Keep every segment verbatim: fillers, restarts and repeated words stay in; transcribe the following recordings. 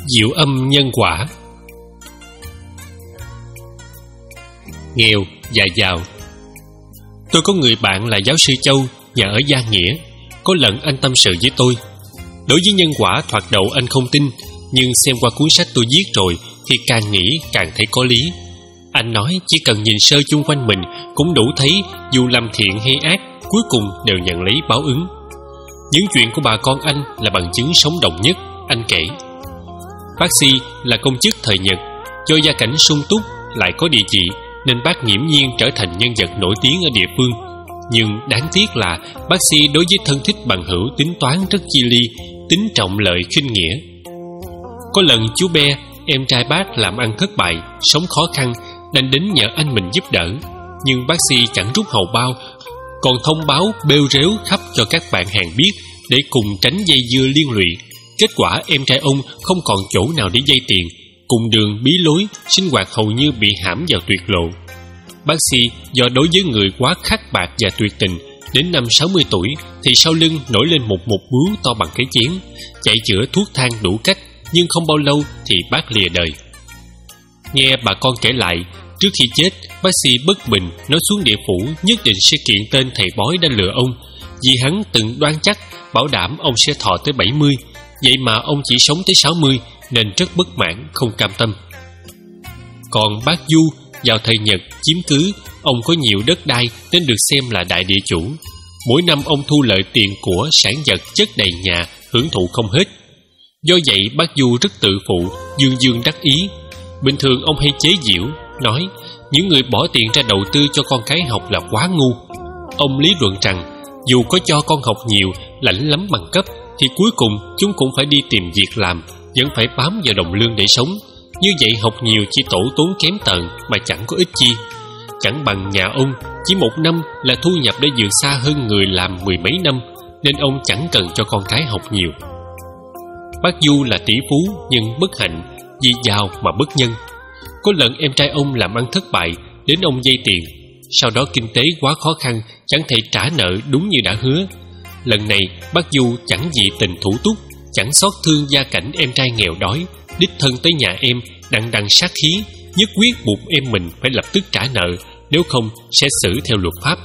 Diệu âm nhân quả. Nghèo và giàu. Tôi có người bạn là giáo sư Châu, nhà ở Gia Nghĩa. Có lần anh tâm sự với tôi. Đối với nhân quả thoạt đầu anh không tin, nhưng xem qua cuốn sách tôi viết rồi thì càng nghĩ càng thấy có lý. Anh nói chỉ cần nhìn sơ chung quanh mình cũng đủ thấy dù làm thiện hay ác, cuối cùng đều nhận lấy báo ứng. Những chuyện của bà con anh là bằng chứng sống động nhất. Anh kể, bác Si là công chức thời Nhật, do gia cảnh sung túc lại có địa vị nên bác nghiễm nhiên trở thành nhân vật nổi tiếng ở địa phương. Nhưng đáng tiếc là bác Si đối với thân thích bằng hữu tính toán rất chi ly, tính trọng lợi khinh nghĩa. Có lần chú Be, em trai bác làm ăn thất bại, sống khó khăn, đành đến nhờ anh mình giúp đỡ. Nhưng bác Si chẳng rút hầu bao, còn thông báo bêu rếu khắp cho các bạn hàng biết để cùng tránh dây dưa liên lụy. Kết quả em trai ông không còn chỗ nào để vay tiền, cùng đường bí lối, sinh hoạt hầu như bị hãm vào tuyệt lộ. Bác Si do đối với người quá khắc bạc và tuyệt tình, đến năm sáu mươi tuổi thì sau lưng nổi lên một một bướu to bằng cái chén, chạy chữa thuốc thang đủ cách, nhưng không bao lâu thì bác lìa đời. Nghe bà con kể lại, trước khi chết, bác Si bất bình nói xuống địa phủ nhất định sẽ kiện tên thầy bói đã lừa ông, vì hắn từng đoan chắc bảo đảm ông sẽ thọ tới bảy mươi, vậy mà ông chỉ sống tới sáu mươi nên rất bất mãn, không cam tâm. Còn bác Du vào thời Nhật chiếm cứ, ông có nhiều đất đai nên được xem là đại địa chủ. Mỗi năm ông thu lợi tiền của sản vật chất đầy nhà, hưởng thụ không hết. Do vậy bác Du rất tự phụ, dương dương đắc ý. Bình thường ông hay chế giễu, nói những người bỏ tiền ra đầu tư cho con cái học là quá ngu. Ông lý luận rằng dù có cho con học nhiều, lãnh lắm bằng cấp, thì cuối cùng chúng cũng phải đi tìm việc làm, vẫn phải bám vào đồng lương để sống. Như vậy học nhiều chỉ tổ tốn kém tợn mà chẳng có ích chi. Chẳng bằng nhà ông, chỉ một năm là thu nhập đã vượt xa hơn người làm mười mấy năm, nên ông chẳng cần cho con cái học nhiều. Bác Du là tỷ phú nhưng bất hạnh, vì giàu mà bất nhân. Có lần em trai ông làm ăn thất bại, đến ông vay tiền. Sau đó kinh tế quá khó khăn, chẳng thể trả nợ đúng như đã hứa. Lần này bác Du chẳng dị tình thủ túc, chẳng xót thương gia cảnh em trai nghèo đói, đích thân tới nhà em, đằng đằng sát khí, nhất quyết buộc em mình phải lập tức trả nợ, nếu không sẽ xử theo luật pháp.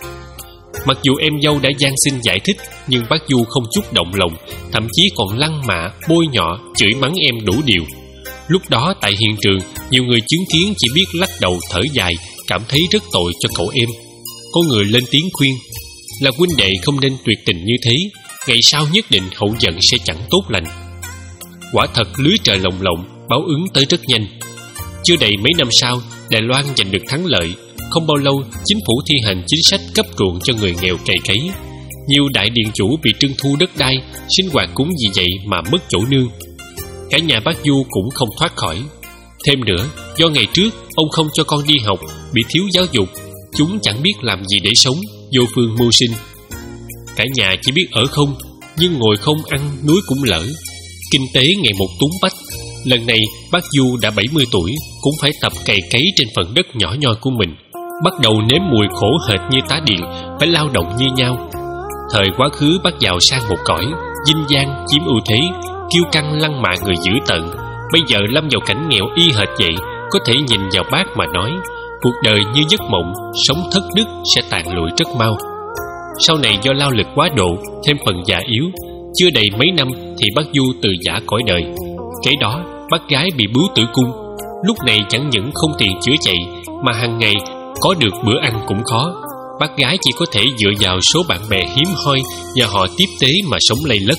Mặc dù em dâu đã van xin giải thích, nhưng bác Du không chút động lòng, thậm chí còn lăng mạ, bôi nhọ, chửi mắng em đủ điều. Lúc đó tại hiện trường, nhiều người chứng kiến chỉ biết lắc đầu thở dài, cảm thấy rất tội cho cậu em. Có người lên tiếng khuyên, là huynh đệ không nên tuyệt tình như thế, ngày sau nhất định hậu vận sẽ chẳng tốt lành. Quả thật lưới trời lồng lộng, báo ứng tới rất nhanh. Chưa đầy mấy năm sau, Đài Loan giành được thắng lợi. Không bao lâu, chính phủ thi hành chính sách cấp ruộng cho người nghèo cày cấy. Nhiều đại điện chủ bị trưng thu đất đai, sinh hoạt cũng vì vậy mà mất chỗ nương. Cả nhà bác Du cũng không thoát khỏi. Thêm nữa, do ngày trước ông không cho con đi học, bị thiếu giáo dục, chúng chẳng biết làm gì để sống, vô phương mưu sinh. Cả nhà chỉ biết ở không, nhưng ngồi không ăn núi cũng lỡ. Kinh tế ngày một túng bách. Lần này bác Du đã bảy mươi tuổi, cũng phải tập cày cấy trên phần đất nhỏ nhoi của mình, bắt đầu nếm mùi khổ hệt như tá điện, phải lao động như nhau. Thời quá khứ bác giàu sang một cõi, dinh dang chiếm ưu thế, kiêu căng lăng mạ người dữ tợn. Bây giờ lâm vào cảnh nghèo y hệt vậy, có thể nhìn vào bác mà nói cuộc đời như giấc mộng, sống thất đức sẽ tàn lụi rất mau. Sau này do lao lực quá độ, thêm phần già yếu, chưa đầy mấy năm thì bác Du từ giã cõi đời. Kế đó bác gái bị bướu tử cung. Lúc này chẳng những không tiền chữa chạy, mà hàng ngày có được bữa ăn cũng khó. Bác gái chỉ có thể dựa vào số bạn bè hiếm hoi và họ tiếp tế mà sống lây lất.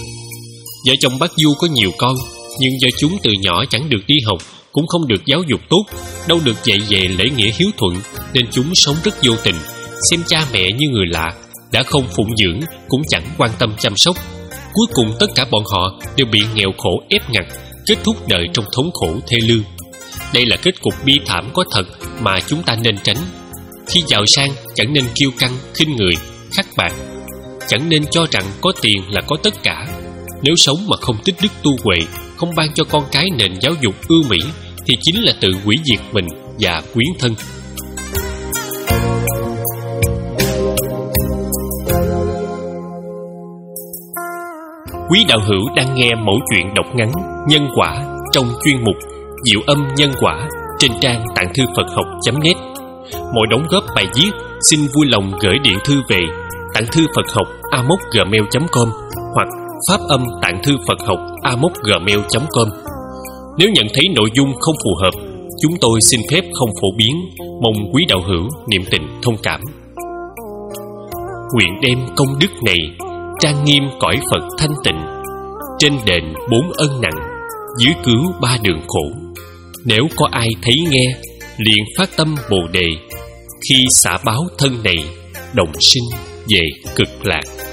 Vợ chồng bác Du có nhiều con, nhưng do chúng từ nhỏ chẳng được đi học, cũng không được giáo dục tốt, đâu được dạy về lễ nghĩa hiếu thuận, nên chúng sống rất vô tình, xem cha mẹ như người lạ, đã không phụng dưỡng cũng chẳng quan tâm chăm sóc. Cuối cùng tất cả bọn họ đều bị nghèo khổ ép ngặt, kết thúc đời trong thống khổ thê lương. Đây là kết cục bi thảm có thật mà chúng ta nên tránh. Khi giàu sang chẳng nên kiêu căng, khinh người, khắc bạc. Chẳng nên cho rằng có tiền là có tất cả. Nếu sống mà không tích đức tu huệ, không ban cho con cái nền giáo dục ưu mỹ, thì chính là tự hủy diệt mình và quyến thân. Quý đạo hữu đang nghe mẩu chuyện đọc ngắn Nhân Quả trong chuyên mục Diệu Âm Nhân Quả trên trang tạng thư Phật học chấm net. Mọi đóng góp bài viết xin vui lòng gửi điện thư về tạng thư Phật học a m o c gmail chấm com hoặc phát âm tạng thư Phật học a m o c gmail chấm com. Nếu nhận thấy nội dung không phù hợp, chúng tôi xin phép không phổ biến, mong quý đạo hữu niệm tình thông cảm. Nguyện đem công đức này trang nghiêm cõi Phật thanh tịnh, trên đền bốn ân nặng, dưới cứu ba đường khổ. Nếu có ai thấy nghe, liền phát tâm Bồ đề, khi xả báo thân này, đồng sinh về cực lạc.